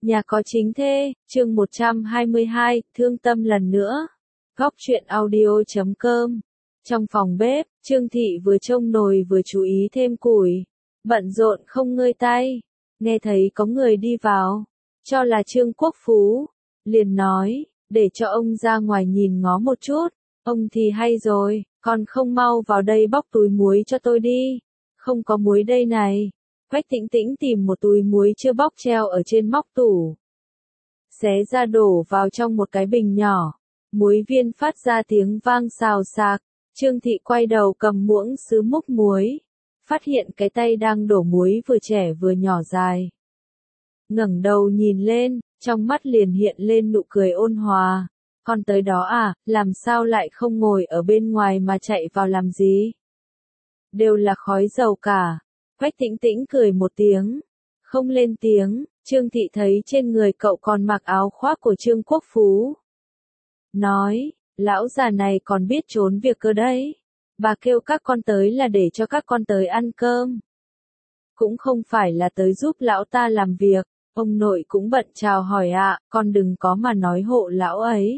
Nhà có chính thê, chương 122, thương tâm lần nữa. Góc truyện audio.com. Trong phòng bếp, Trương Thị vừa trông nồi vừa chú ý thêm củi. Bận rộn không ngơi tay. Nghe thấy có người đi vào. Cho là Trương Quốc Phú. Liền nói, để cho ông ra ngoài nhìn ngó một chút. Ông thì hay rồi, còn không mau vào đây bóc túi muối cho tôi đi. Không có muối đây này. Quách Tĩnh Tĩnh tìm một túi muối chưa bóc treo ở trên móc tủ. Xé ra đổ vào trong một cái bình nhỏ. Muối viên phát ra tiếng vang xào xạc. Trương Thị quay đầu cầm muỗng sứ múc muối. Phát hiện cái tay đang đổ muối vừa trẻ vừa nhỏ dài. Ngẩng đầu nhìn lên, trong mắt liền hiện lên nụ cười ôn hòa. Con tới đó à, làm sao lại không ngồi ở bên ngoài mà chạy vào làm gì? Đều là khói dầu cả. Quách Tĩnh Tĩnh cười một tiếng, không lên tiếng. Trương Thị thấy trên người cậu còn mặc áo khoác của Trương Quốc Phú. Nói, lão già này còn biết trốn việc cơ đấy. Bà kêu các con tới là để cho các con tới ăn cơm. Cũng không phải là tới giúp lão ta làm việc. Ông nội cũng bận chào hỏi ạ, con đừng có mà nói hộ lão ấy.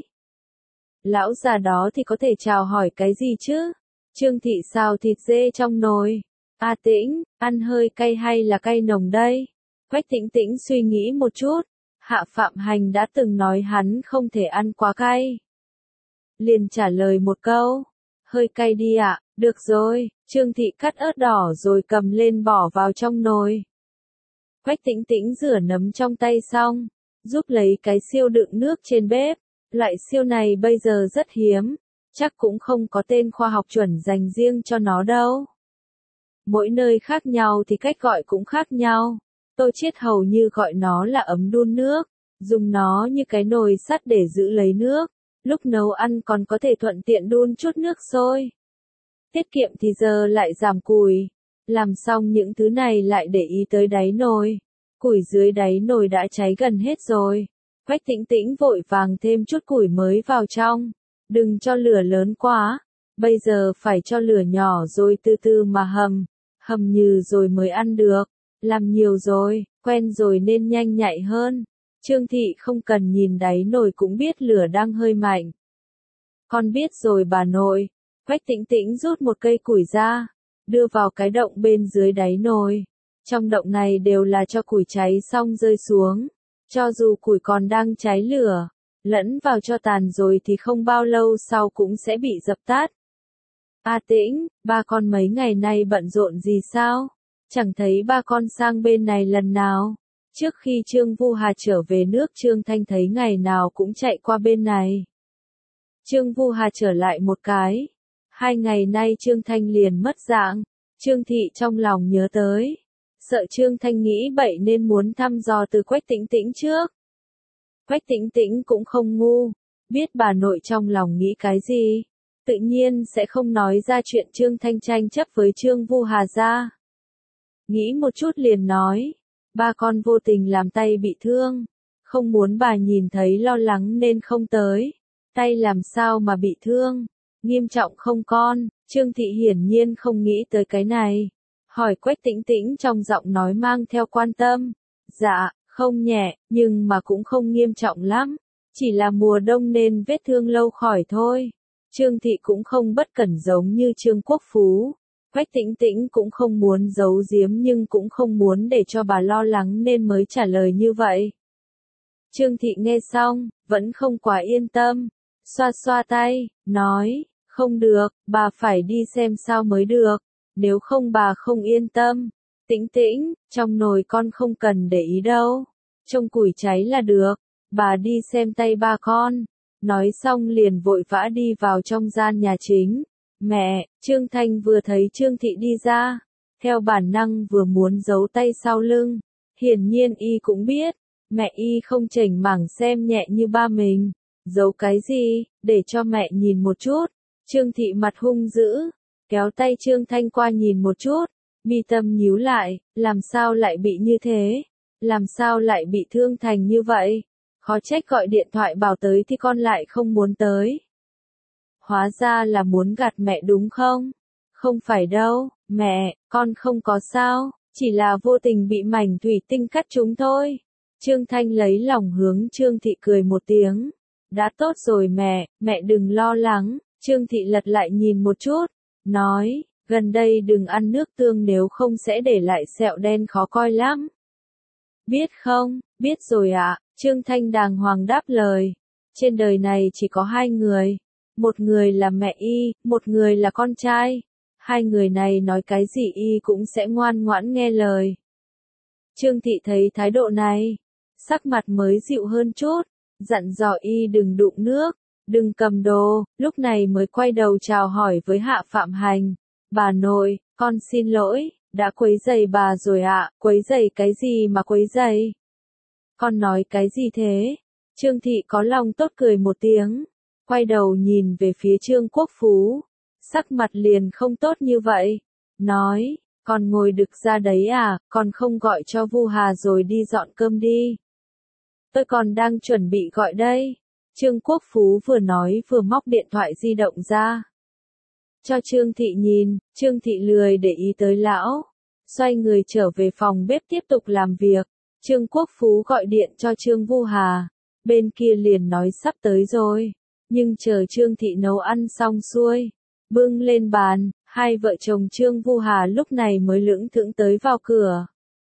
Lão già đó thì có thể chào hỏi cái gì chứ? Trương Thị xào thịt dê trong nồi. A Tĩnh, ăn hơi cay hay là cay nồng đây? Quách Tĩnh Tĩnh suy nghĩ một chút. Hạ Phạm Hành đã từng nói hắn không thể ăn quá cay. Liền trả lời một câu. Hơi cay đi ạ, được rồi. Trương Thị cắt ớt đỏ rồi cầm lên bỏ vào trong nồi. Quách Tĩnh Tĩnh rửa nấm trong tay xong. Giúp lấy cái siêu đựng nước trên bếp. Loại siêu này bây giờ rất hiếm. Chắc cũng không có tên khoa học chuẩn dành riêng cho nó đâu. Mỗi nơi khác nhau thì cách gọi cũng khác nhau. Tô Chiết hầu như gọi nó là ấm đun nước, dùng nó như cái nồi sắt để giữ lấy nước, lúc nấu ăn còn có thể thuận tiện đun chút nước sôi. Tiết kiệm thì giờ lại giảm củi. Làm xong những thứ này lại để ý tới đáy nồi. Củi dưới đáy nồi đã cháy gần hết rồi. Quách Tĩnh Tĩnh vội vàng thêm chút củi mới vào trong. Đừng cho lửa lớn quá. Bây giờ phải cho lửa nhỏ rồi từ từ mà hầm. Hầm nhừ rồi mới ăn được. Làm nhiều rồi, quen rồi nên nhanh nhạy hơn. Trương Thị không cần nhìn đáy nồi cũng biết lửa đang hơi mạnh. Con biết rồi bà nội. Quách Tĩnh Tĩnh rút một cây củi ra, đưa vào cái động bên dưới đáy nồi. Trong động này đều là cho củi cháy xong rơi xuống. Cho dù củi còn đang cháy lửa, lẫn vào cho tàn rồi thì không bao lâu sau cũng sẽ bị dập tắt. A Tĩnh, ba con mấy ngày nay bận rộn gì sao? Chẳng thấy ba con sang bên này lần nào. Trước khi Trương Vu Hà trở về nước Trương Thanh thấy ngày nào cũng chạy qua bên này. Trương Vu Hà trở lại một cái. 2 ngày nay Trương Thanh liền mất dạng. Trương Thị trong lòng nhớ tới. Sợ Trương Thanh nghĩ bậy nên muốn thăm dò từ Quách Tĩnh Tĩnh trước. Quách Tĩnh Tĩnh cũng không ngu. Biết bà nội trong lòng nghĩ cái gì. Tự nhiên sẽ không nói ra chuyện Trương Thanh tranh chấp với Trương Vu Hà ra. Nghĩ một chút liền nói, ba con vô tình làm tay bị thương, không muốn bà nhìn thấy lo lắng nên không tới. Tay làm sao mà bị thương? Nghiêm trọng không con? Trương Thị hiển nhiên không nghĩ tới cái này. Hỏi Quách Tĩnh Tĩnh trong giọng nói mang theo quan tâm. Dạ, không nhẹ, nhưng mà cũng không nghiêm trọng lắm. Chỉ là mùa đông nên vết thương lâu khỏi thôi. Trương Thị cũng không bất cẩn giống như Trương Quốc Phú. Quách Tĩnh Tĩnh cũng không muốn giấu giếm nhưng cũng không muốn để cho bà lo lắng nên mới trả lời như vậy. Trương Thị nghe xong, vẫn không quá yên tâm. Xoa xoa tay, nói, không được, bà phải đi xem sao mới được. Nếu không bà không yên tâm. Tĩnh Tĩnh, trong nồi con không cần để ý đâu. Trông củi cháy là được. Bà đi xem tay ba con. Nói xong liền vội vã đi vào trong gian nhà chính. Mẹ, Trương Thanh vừa thấy Trương Thị đi ra. Theo bản năng vừa muốn giấu tay sau lưng. Hiển nhiên y cũng biết. Mẹ y không chảnh mảng xem nhẹ như ba mình. Giấu cái gì, để cho mẹ nhìn một chút. Trương Thị mặt hung dữ. Kéo tay Trương Thanh qua nhìn một chút. Mi tâm nhíu lại, làm sao lại bị như thế? Làm sao lại bị thương thành như vậy? Khó trách gọi điện thoại bảo tới thì con lại không muốn tới. Hóa ra là muốn gạt mẹ đúng không? Không phải đâu, mẹ, con không có sao, chỉ là vô tình bị mảnh thủy tinh cắt trúng thôi. Trương Thanh lấy lòng hướng Trương Thị cười một tiếng. Đã tốt rồi mẹ đừng lo lắng. Trương Thị lật lại nhìn một chút, nói, gần đây đừng ăn nước tương nếu không sẽ để lại sẹo đen khó coi lắm. Biết không, biết rồi ạ, Trương Thanh đàng hoàng đáp lời. Trên đời này chỉ có hai người. Một người là mẹ y, một người là con trai. Hai người này nói cái gì y cũng sẽ ngoan ngoãn nghe lời. Trương Thị thấy thái độ này, sắc mặt mới dịu hơn chút, dặn dò y đừng đụng nước, đừng cầm đồ, lúc này mới quay đầu chào hỏi với Hạ Phạm Hành. Bà nội, con xin lỗi, đã quấy rầy bà rồi ạ, quấy rầy cái gì mà quấy rầy? Con nói cái gì thế? Trương Thị có lòng tốt cười một tiếng, quay đầu nhìn về phía Trương Quốc Phú, sắc mặt liền không tốt như vậy, nói, con ngồi đực ra đấy à, con không gọi cho Vu Hà rồi đi dọn cơm đi. Tôi còn đang chuẩn bị gọi đây. Trương Quốc Phú vừa nói vừa móc điện thoại di động ra. Cho Trương Thị nhìn, Trương Thị lười để ý tới lão. Xoay người trở về phòng bếp tiếp tục làm việc. Trương Quốc Phú gọi điện cho Trương Vu Hà. Bên kia liền nói sắp tới rồi. Nhưng chờ Trương Thị nấu ăn xong xuôi. Bưng lên bàn, hai vợ chồng Trương Vu Hà lúc này mới lững thững tới vào cửa.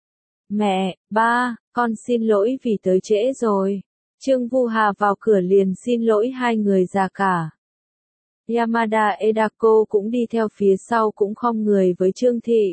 Mẹ, ba, con xin lỗi vì tới trễ rồi. Trương Vu Hà vào cửa liền xin lỗi hai người già cả. Yamada Edako cũng đi theo phía sau cũng khom người với Trương Thị.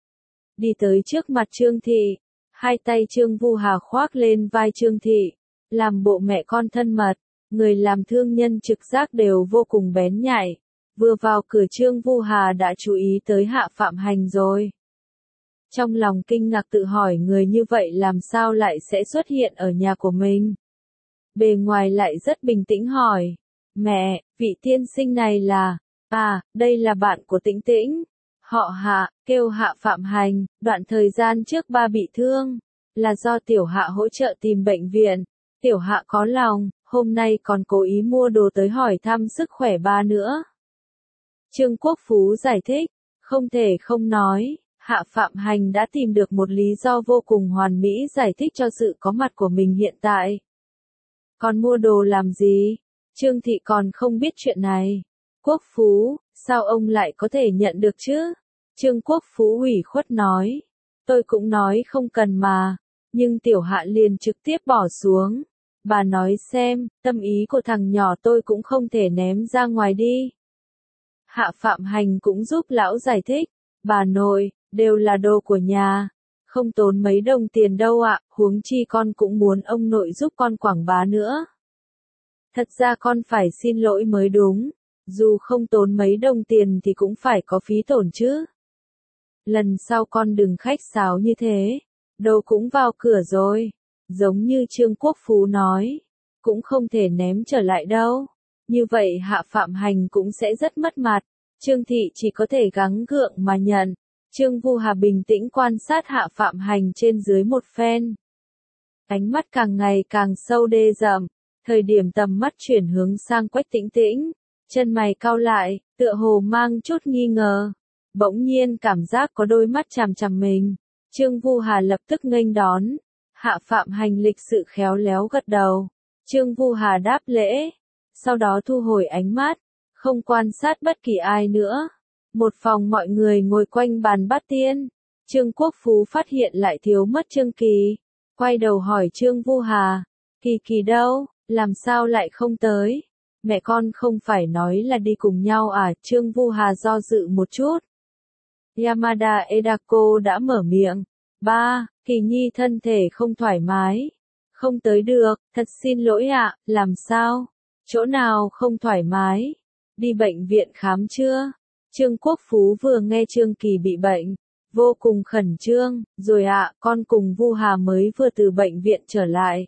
Đi tới trước mặt Trương Thị, hai tay Trương Vu Hà khoác lên vai Trương Thị, làm bộ mẹ con thân mật, người làm thương nhân trực giác đều vô cùng bén nhạy. Vừa vào cửa Trương Vu Hà đã chú ý tới Hạ Phạm Hành rồi. Trong lòng kinh ngạc tự hỏi người như vậy làm sao lại sẽ xuất hiện ở nhà của mình. Bề ngoài lại rất bình tĩnh hỏi. Mẹ, vị tiên sinh này là, đây là bạn của Tĩnh Tĩnh. Họ Hạ, kêu Hạ Phạm Hành, đoạn thời gian trước ba bị thương. Là do Tiểu Hạ hỗ trợ tìm bệnh viện. Tiểu Hạ có lòng, hôm nay còn cố ý mua đồ tới hỏi thăm sức khỏe ba nữa. Trương Quốc Phú giải thích, không thể không nói. Hạ Phạm Hành đã tìm được một lý do vô cùng hoàn mỹ giải thích cho sự có mặt của mình hiện tại. Còn mua đồ làm gì? Trương Thị còn không biết chuyện này. Quốc Phú, sao ông lại có thể nhận được chứ? Trương Quốc Phú ủy khuất nói. Tôi cũng nói không cần mà. Nhưng Tiểu Hạ liền trực tiếp bỏ xuống. Bà nói xem, tâm ý của thằng nhỏ tôi cũng không thể ném ra ngoài đi. Hạ Phạm Hành cũng giúp lão giải thích. Bà nội, đều là đồ của nhà. Không tốn mấy đồng tiền đâu ạ, huống chi con cũng muốn ông nội giúp con quảng bá nữa. Thật ra con phải xin lỗi mới đúng. Dù không tốn mấy đồng tiền thì cũng phải có phí tổn chứ. Lần sau con đừng khách sáo như thế. Đồ cũng vào cửa rồi. Giống như Trương Quốc Phú nói. Cũng không thể ném trở lại đâu. Như vậy Hạ Phạm Hành cũng sẽ rất mất mặt. Trương Thị chỉ có thể gắng gượng mà nhận. Trương Vu Hà bình tĩnh quan sát Hạ Phạm Hành trên dưới một phen. Ánh mắt càng ngày càng sâu đê dậm. Thời điểm tầm mắt chuyển hướng sang Quách Tĩnh Tĩnh. Chân mày cau lại, tựa hồ mang chút nghi ngờ. Bỗng nhiên cảm giác có đôi mắt chằm chằm mình. Trương Vu Hà lập tức nghênh đón. Hạ Phạm Hành lịch sự khéo léo gật đầu. Trương Vu Hà đáp lễ. Sau đó thu hồi ánh mắt. Không quan sát bất kỳ ai nữa. Một phòng mọi người ngồi quanh bàn bát tiên. Trương Quốc Phú phát hiện lại thiếu mất Trương Kỳ. Quay đầu hỏi Trương Vu Hà. Kỳ Kỳ đâu, làm sao lại không tới? Mẹ con không phải nói là đi cùng nhau à? Trương Vu Hà do dự một chút. Yamada Edako đã mở miệng. Ba, Kỳ Nhi thân thể không thoải mái. Không tới được, thật xin lỗi ạ, làm sao? Chỗ nào không thoải mái? Đi bệnh viện khám chưa? Trương Quốc Phú vừa nghe Trương Kỳ bị bệnh, vô cùng khẩn trương, rồi ạ, con cùng Vu Hà mới vừa từ bệnh viện trở lại.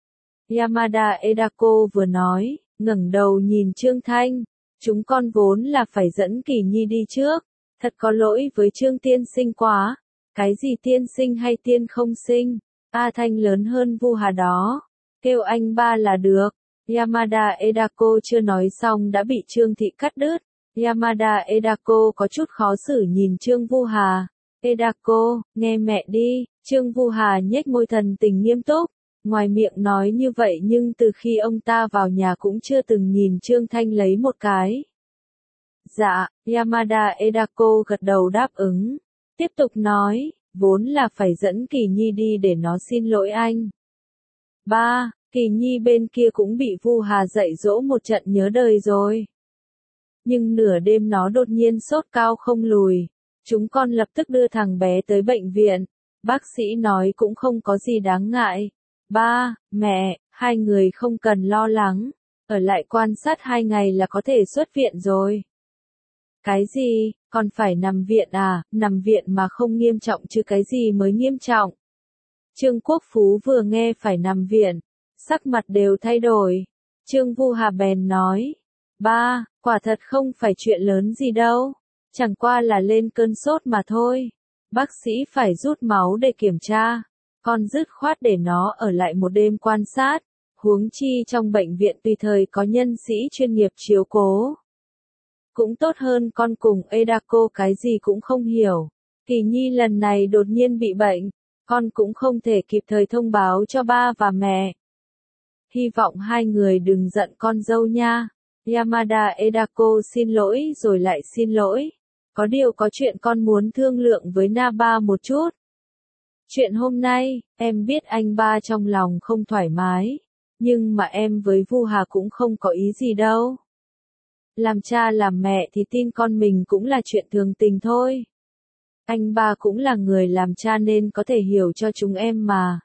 Yamada Edako vừa nói, ngẩng đầu nhìn Trương Thanh, chúng con vốn là phải dẫn Kỳ Nhi đi trước, thật có lỗi với Trương tiên sinh quá, cái gì tiên sinh hay tiên không sinh, A Thanh lớn hơn Vu Hà đó, kêu anh ba là được. Yamada Edako chưa nói xong đã bị Trương Thị cắt đứt. Yamada Edako có chút khó xử nhìn Trương Vu Hà. Edako, nghe mẹ đi. Trương Vu Hà nhếch môi thần tình nghiêm túc. Ngoài miệng nói như vậy nhưng từ khi ông ta vào nhà cũng chưa từng nhìn Trương Thanh lấy một cái. Dạ, Yamada Edako gật đầu đáp ứng. Tiếp tục nói, vốn là phải dẫn Kỳ Nhi đi để nó xin lỗi anh. Ba, Kỳ Nhi bên kia cũng bị Vu Hà dạy dỗ một trận nhớ đời rồi. Nhưng nửa đêm nó đột nhiên sốt cao không lùi. Chúng con lập tức đưa thằng bé tới bệnh viện. Bác sĩ nói cũng không có gì đáng ngại. Ba, mẹ, hai người không cần lo lắng. Ở lại quan sát 2 ngày là có thể xuất viện rồi. Cái gì, còn phải nằm viện à? Nằm viện mà không nghiêm trọng chứ cái gì mới nghiêm trọng? Trương Quốc Phú vừa nghe phải nằm viện, sắc mặt đều thay đổi. Trương Vu Hà bèn nói, ba, quả thật không phải chuyện lớn gì đâu, chẳng qua là lên cơn sốt mà thôi. Bác sĩ phải rút máu để kiểm tra, con dứt khoát để nó ở lại một đêm quan sát, huống chi trong bệnh viện tùy thời có nhân sĩ chuyên nghiệp chiếu cố. Cũng tốt hơn con cùng Edako cái gì cũng không hiểu. Kỳ Nhi lần này đột nhiên bị bệnh, con cũng không thể kịp thời thông báo cho ba và mẹ. Hy vọng hai người đừng giận con dâu nha. Yamada Edako xin lỗi rồi lại xin lỗi. Có điều có chuyện con muốn thương lượng với Naba một chút. Chuyện hôm nay, em biết anh ba trong lòng không thoải mái. Nhưng mà em với Vu Hà cũng không có ý gì đâu. Làm cha làm mẹ thì tin con mình cũng là chuyện thường tình thôi. Anh ba cũng là người làm cha nên có thể hiểu cho chúng em mà.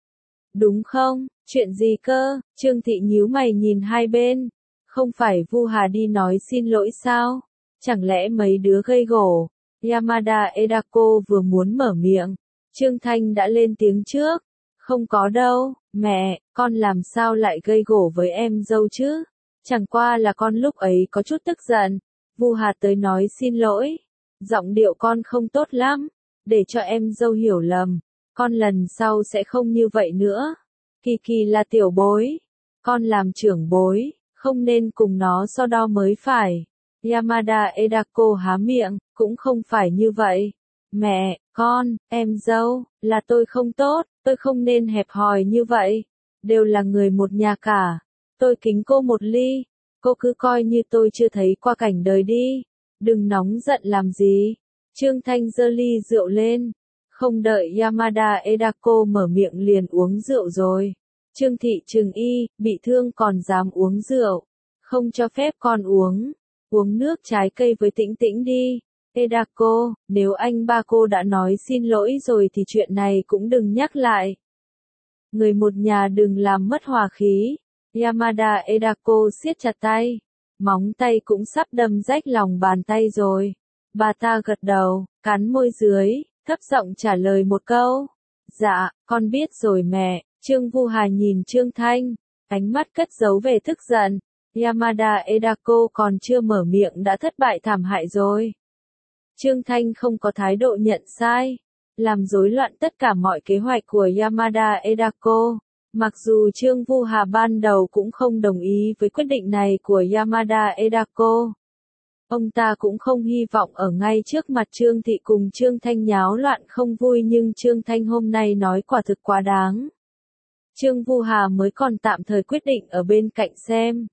Đúng không? Chuyện gì cơ? Trương Thị nhíu mày nhìn hai bên. Không phải Vu Hà đi nói xin lỗi sao? Chẳng lẽ mấy đứa gây gổ? Yamada Edako vừa muốn mở miệng. Trương Thanh đã lên tiếng trước. Không có đâu, mẹ, con làm sao lại gây gổ với em dâu chứ? Chẳng qua là con lúc ấy có chút tức giận. Vu Hà tới nói xin lỗi. Giọng điệu con không tốt lắm. Để cho em dâu hiểu lầm. Con lần sau sẽ không như vậy nữa. Kỳ Kỳ là tiểu bối. Con làm trưởng bối. Không nên cùng nó so đo mới phải. Yamada Edako há miệng. Cũng không phải như vậy. Mẹ, con, em dâu, là tôi không tốt. Tôi không nên hẹp hòi như vậy. Đều là người một nhà cả. Tôi kính cô một ly. Cô cứ coi như tôi chưa thấy qua cảnh đời đi. Đừng nóng giận làm gì. Trương Thanh giơ ly rượu lên. Không đợi Yamada Edako mở miệng liền uống rượu rồi. Trương Thị trừng y, bị thương còn dám uống rượu. Không cho phép con uống. Uống nước trái cây với Tĩnh Tĩnh đi. Edako, nếu anh ba cô đã nói xin lỗi rồi thì chuyện này cũng đừng nhắc lại. Người một nhà đừng làm mất hòa khí. Yamada Edako siết chặt tay. Móng tay cũng sắp đâm rách lòng bàn tay rồi. Bà ta gật đầu, cắn môi dưới, thấp giọng trả lời một câu. Dạ, con biết rồi mẹ. Trương Vu Hà nhìn Trương Thanh, ánh mắt cất giấu vẻ tức giận. Yamada Edako còn chưa mở miệng đã thất bại thảm hại rồi. Trương Thanh không có thái độ nhận sai, làm rối loạn tất cả mọi kế hoạch của Yamada Edako. Mặc dù Trương Vu Hà ban đầu cũng không đồng ý với quyết định này của Yamada Edako. Ông ta cũng không hy vọng ở ngay trước mặt Trương Thị cùng Trương Thanh nháo loạn không vui nhưng Trương Thanh hôm nay nói quả thực quá đáng. Trương Vu Hà mới còn tạm thời quyết định ở bên cạnh xem.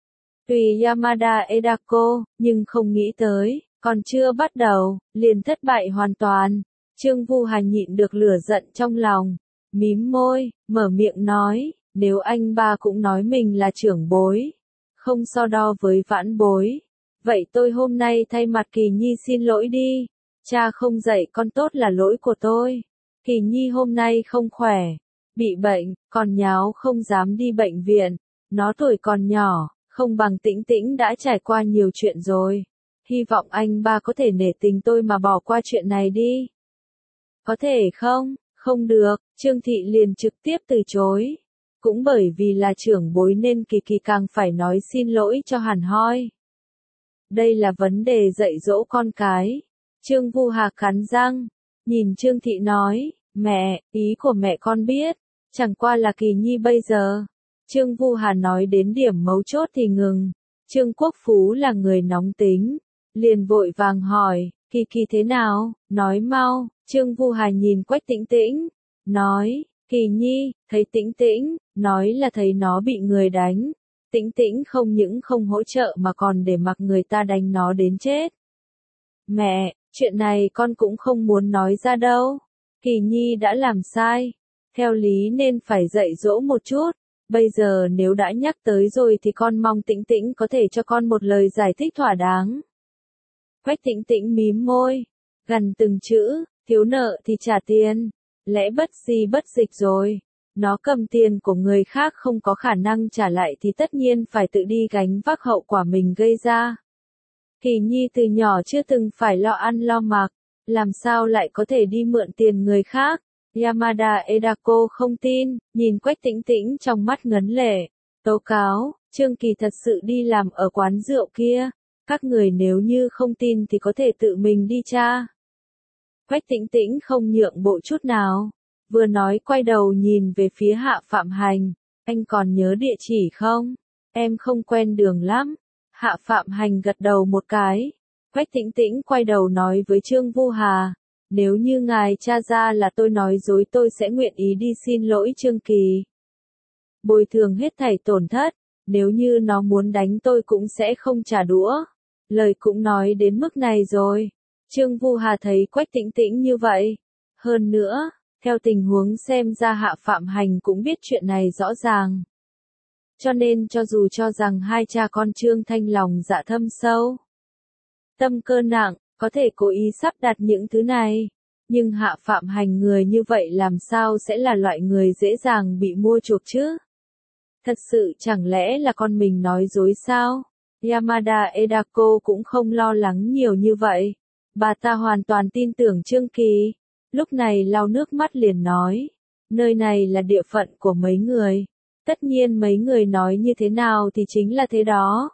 Tùy Yamada Edako, nhưng không nghĩ tới, còn chưa bắt đầu, liền thất bại hoàn toàn. Trương Vu Hà nhịn được lửa giận trong lòng. Mím môi, mở miệng nói, nếu anh ba cũng nói mình là trưởng bối, không so đo với vãn bối. Vậy tôi hôm nay thay mặt Kỳ Nhi xin lỗi đi. Cha không dạy con tốt là lỗi của tôi. Kỳ Nhi hôm nay không khỏe, bị bệnh, còn nháo không dám đi bệnh viện. Nó tuổi còn nhỏ, không bằng Tĩnh Tĩnh đã trải qua nhiều chuyện rồi. Hy vọng anh ba có thể nể tình tôi mà bỏ qua chuyện này đi. Có thể không? Không được, Trương Thị liền trực tiếp từ chối. Cũng bởi vì là trưởng bối nên Kỳ Kỳ càng phải nói xin lỗi cho hẳn hoi. Đây là vấn đề dạy dỗ con cái. Trương Vu Hà cắn răng, nhìn Trương Thị nói, mẹ, ý của mẹ con biết, chẳng qua là Kỳ Nhi bây giờ. Trương Vu Hà nói đến điểm mấu chốt thì ngừng. Trương Quốc Phú là người nóng tính, liền vội vàng hỏi, Kỳ Kỳ thế nào, nói mau. Trương Vu Hà nhìn Quách Tĩnh Tĩnh, nói, Kỳ Nhi, thấy Tĩnh Tĩnh, nói là thấy nó bị người đánh. Tĩnh Tĩnh không những không hỗ trợ mà còn để mặc người ta đánh nó đến chết. Mẹ, chuyện này con cũng không muốn nói ra đâu. Kỳ Nhi đã làm sai. Theo lý nên phải dạy dỗ một chút. Bây giờ nếu đã nhắc tới rồi thì con mong Tĩnh Tĩnh có thể cho con một lời giải thích thỏa đáng. Quách Tĩnh Tĩnh mím môi, gằn từng chữ, thiếu nợ thì trả tiền. Lẽ bất di bất dịch rồi. Nó cầm tiền của người khác không có khả năng trả lại thì tất nhiên phải tự đi gánh vác hậu quả mình gây ra. Kỳ Nhi từ nhỏ chưa từng phải lo ăn lo mặc, làm sao lại có thể đi mượn tiền người khác. Yamada Edako không tin, nhìn Quách Tĩnh Tĩnh trong mắt ngấn lệ. Tố cáo, Trương Kỳ thật sự đi làm ở quán rượu kia. Các người nếu như không tin thì có thể tự mình đi tra. Quách Tĩnh Tĩnh không nhượng bộ chút nào. Vừa nói quay đầu nhìn về phía Hạ Phạm Hành. Anh còn nhớ địa chỉ không? Em không quen đường lắm. Hạ Phạm Hành gật đầu một cái. Quách Tĩnh Tĩnh quay đầu nói với Trương Vu Hà. Nếu như ngài tra ra là tôi nói dối tôi sẽ nguyện ý đi xin lỗi Trương Kỳ. Bồi thường hết thảy tổn thất. Nếu như nó muốn đánh tôi cũng sẽ không trả đũa. Lời cũng nói đến mức này rồi. Trương Vu Hà thấy Quách Tĩnh Tĩnh như vậy. Hơn nữa, theo tình huống xem ra Hạ Phạm Hành cũng biết chuyện này rõ ràng. Cho nên cho dù cho rằng hai cha con Trương Thanh lòng dạ thâm sâu, tâm cơ nặng, có thể cố ý sắp đặt những thứ này. Nhưng Hạ Phạm Hành người như vậy làm sao sẽ là loại người dễ dàng bị mua chuộc chứ? Thật sự chẳng lẽ là con mình nói dối sao? Yamada Edako cũng không lo lắng nhiều như vậy. Bà ta hoàn toàn tin tưởng Trương Kỳ. Lúc này lau nước mắt liền nói. Nơi này là địa phận của mấy người. Tất nhiên mấy người nói như thế nào thì chính là thế đó.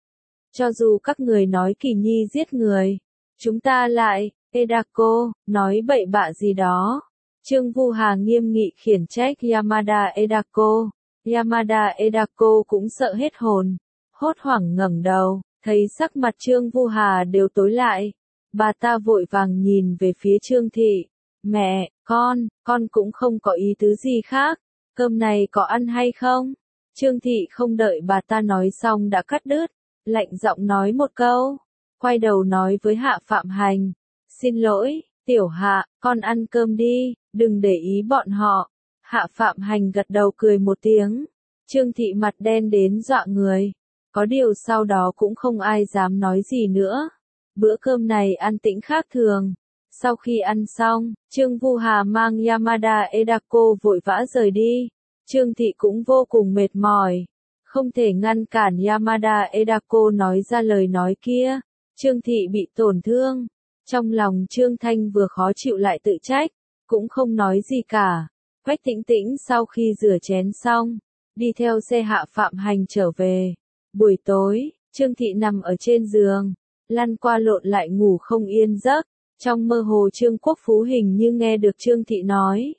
Cho dù các người nói Kỳ Nhi giết người, chúng ta lại, Edako, nói bậy bạ gì đó. Trương Vu Hà nghiêm nghị khiển trách Yamada Edako. Yamada Edako cũng sợ hết hồn. Hốt hoảng ngẩng đầu, thấy sắc mặt Trương Vu Hà đều tối lại. Bà ta vội vàng nhìn về phía Trương Thị. Mẹ, con cũng không có ý tứ gì khác. Cơm này có ăn hay không? Trương Thị không đợi bà ta nói xong đã cắt đứt. Lạnh giọng nói một câu. Quay đầu nói với Hạ Phạm Hành. Xin lỗi, Tiểu Hạ, con ăn cơm đi, đừng để ý bọn họ. Hạ Phạm Hành gật đầu cười một tiếng. Trương Thị mặt đen đến dọa người. Có điều sau đó cũng không ai dám nói gì nữa. Bữa cơm này an tĩnh khác thường. Sau khi ăn xong, Trương Vu Hà mang Yamada Edako vội vã rời đi. Trương Thị cũng vô cùng mệt mỏi. Không thể ngăn cản Yamada Edako nói ra lời nói kia. Trương Thị bị tổn thương. Trong lòng Trương Thanh vừa khó chịu lại tự trách. Cũng không nói gì cả. Quách Tĩnh Tĩnh sau khi rửa chén xong, đi theo xe Hạ Phạm Hành trở về. Buổi tối, Trương Thị nằm ở trên giường, lăn qua lộn lại ngủ không yên giấc. Trong mơ hồ Trương Quốc Phú hình như nghe được Trương Thị nói.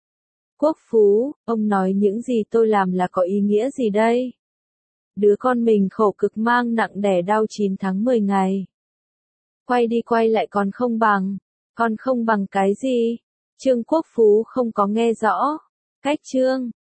Quốc Phú, ông nói những gì tôi làm là có ý nghĩa gì đây? Đứa con mình khổ cực mang nặng đẻ đau 9 tháng 10 ngày. Quay đi quay lại còn không bằng cái gì? Trương Quốc Phú không có nghe rõ. Cách Trương